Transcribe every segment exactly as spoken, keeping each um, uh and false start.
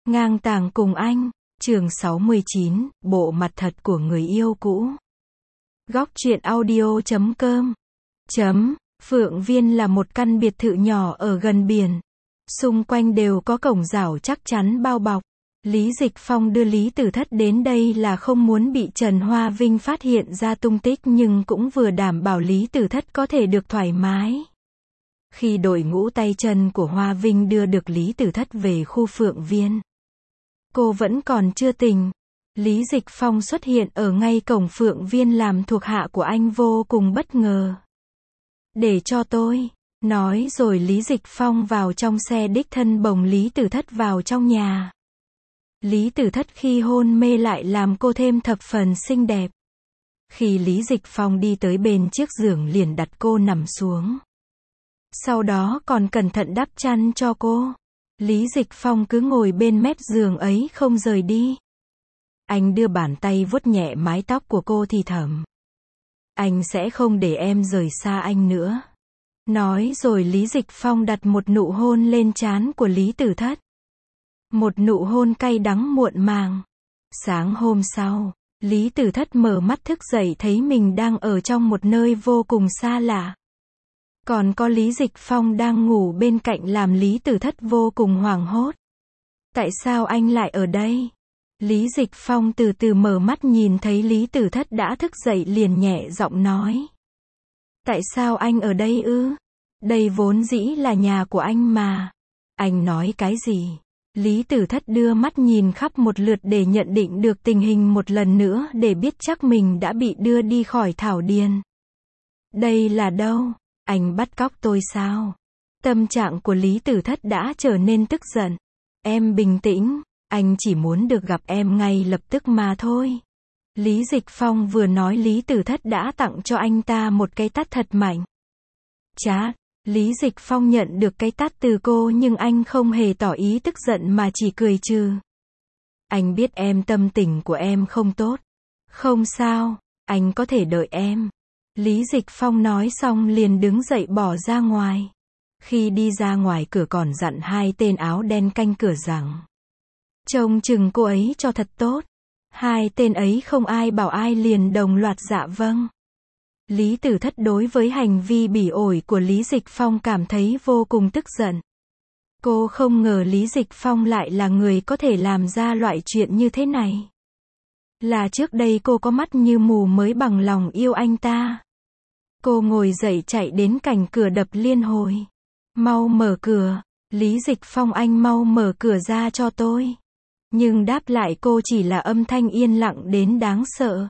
Ngang tàng cùng anh, chương sáu mươi chín, bộ mặt thật của người yêu cũ. Góc truyện audio chấm com. Chấm, Phượng Viên là một căn biệt thự nhỏ ở gần biển. Xung quanh đều có cổng rào chắc chắn bao bọc. Lý Dịch Phong đưa Lý Tử Thất đến đây là không muốn bị Trần Hoa Vinh phát hiện ra tung tích, nhưng cũng vừa đảm bảo Lý Tử Thất có thể được thoải mái. Khi đội ngũ tay chân của Hoa Vinh đưa được Lý Tử Thất về khu Phượng Viên, cô vẫn còn chưa tỉnh. Lý Dịch Phong xuất hiện ở ngay cổng Phượng Viên làm thuộc hạ của anh vô cùng bất ngờ. Để cho tôi, nói rồi Lý Dịch Phong vào trong xe đích thân bồng Lý Tử Thất vào trong nhà. Lý Tử Thất khi hôn mê lại làm cô thêm thập phần xinh đẹp. Khi Lý Dịch Phong đi tới bên chiếc giường liền đặt cô nằm xuống. Sau đó còn cẩn thận đắp chăn cho cô. Lý Dịch Phong cứ ngồi bên mép giường ấy không rời đi. Anh đưa bàn tay vuốt nhẹ mái tóc của cô thì thầm: anh sẽ không để em rời xa anh nữa. Nói rồi Lý Dịch Phong đặt một nụ hôn lên trán của Lý Tử Thất. Một nụ hôn cay đắng muộn màng. Sáng hôm sau, Lý Tử Thất mở mắt thức dậy thấy mình đang ở trong một nơi vô cùng xa lạ. Còn có Lý Dịch Phong đang ngủ bên cạnh làm Lý Tử Thất vô cùng hoảng hốt. Tại sao anh lại ở đây? Lý Dịch Phong từ từ mở mắt nhìn thấy Lý Tử Thất đã thức dậy liền nhẹ giọng nói: tại sao anh ở đây ư? Đây vốn dĩ là nhà của anh mà. Anh nói cái gì? Lý Tử Thất đưa mắt nhìn khắp một lượt để nhận định được tình hình một lần nữa để biết chắc mình đã bị đưa đi khỏi Thảo Điền. Đây là đâu? Anh bắt cóc tôi sao? Tâm trạng của Lý Tử Thất đã trở nên tức giận. Em bình tĩnh, anh chỉ muốn được gặp em ngay lập tức mà thôi. Lý Dịch Phong vừa nói Lý Tử Thất đã tặng cho anh ta một cái tát thật mạnh. Chát, Lý Dịch Phong nhận được cái tát từ cô nhưng anh không hề tỏ ý tức giận mà chỉ cười trừ. Anh biết em tâm tình của em không tốt. Không sao, anh có thể đợi em. Lý Dịch Phong nói xong liền đứng dậy bỏ ra ngoài. Khi đi ra ngoài cửa còn dặn hai tên áo đen canh cửa rằng: trông chừng cô ấy cho thật tốt. Hai tên ấy không ai bảo ai liền đồng loạt dạ vâng. Lý Tử Thất đối với hành vi bỉ ổi của Lý Dịch Phong cảm thấy vô cùng tức giận. Cô không ngờ Lý Dịch Phong lại là người có thể làm ra loại chuyện như thế này. Là trước đây cô có mắt như mù mới bằng lòng yêu anh ta. Cô ngồi dậy chạy đến cạnh cửa đập liên hồi. Mau mở cửa, Lý Dịch Phong, anh mau mở cửa ra cho tôi. Nhưng đáp lại cô chỉ là âm thanh yên lặng đến đáng sợ.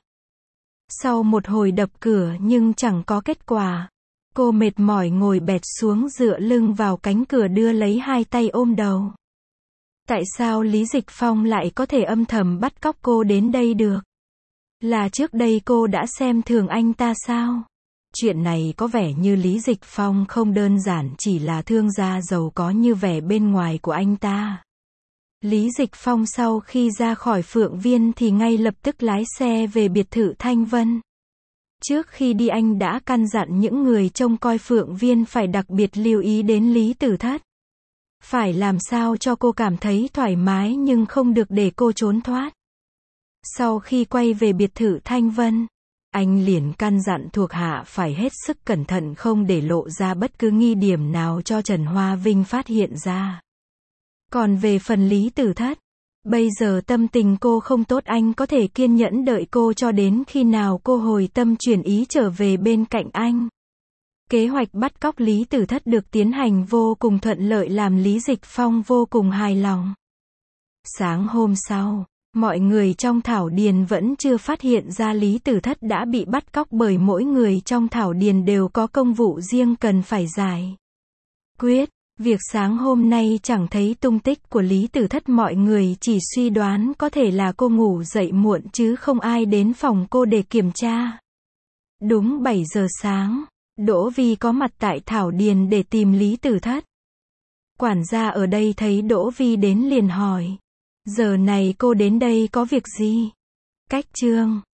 Sau một hồi đập cửa nhưng chẳng có kết quả. Cô mệt mỏi ngồi bệt xuống dựa lưng vào cánh cửa đưa lấy hai tay ôm đầu. Tại sao Lý Dịch Phong lại có thể âm thầm bắt cóc cô đến đây được? Là trước đây cô đã xem thường anh ta sao? Chuyện này có vẻ như Lý Dịch Phong không đơn giản chỉ là thương gia giàu có như vẻ bên ngoài của anh ta. Lý Dịch Phong sau khi ra khỏi Phượng Viên thì ngay lập tức lái xe về biệt thự Thanh Vân. Trước khi đi anh đã căn dặn những người trông coi Phượng Viên phải đặc biệt lưu ý đến Lý Tử Thất. Phải làm sao cho cô cảm thấy thoải mái nhưng không được để cô trốn thoát. Sau khi quay về biệt thự Thanh Vân, anh liền căn dặn thuộc hạ phải hết sức cẩn thận không để lộ ra bất cứ nghi điểm nào cho Trần Hoa Vinh phát hiện ra. Còn về phần Lý Tử Thất, bây giờ tâm tình cô không tốt, anh có thể kiên nhẫn đợi cô cho đến khi nào cô hồi tâm chuyển ý trở về bên cạnh anh. Kế hoạch bắt cóc Lý Tử Thất được tiến hành vô cùng thuận lợi làm Lý Dịch Phong vô cùng hài lòng. Sáng hôm sau, mọi người trong Thảo Điền vẫn chưa phát hiện ra Lý Tử Thất đã bị bắt cóc bởi mỗi người trong Thảo Điền đều có công vụ riêng cần phải giải quyết. Việc sáng hôm nay chẳng thấy tung tích của Lý Tử Thất, mọi người chỉ suy đoán có thể là cô ngủ dậy muộn chứ không ai đến phòng cô để kiểm tra. Đúng bảy giờ sáng, Đỗ Vi có mặt tại Thảo Điền để tìm Lý Tử Thất. Quản gia ở đây thấy Đỗ Vi đến liền hỏi: giờ này cô đến đây có việc gì? Cách chương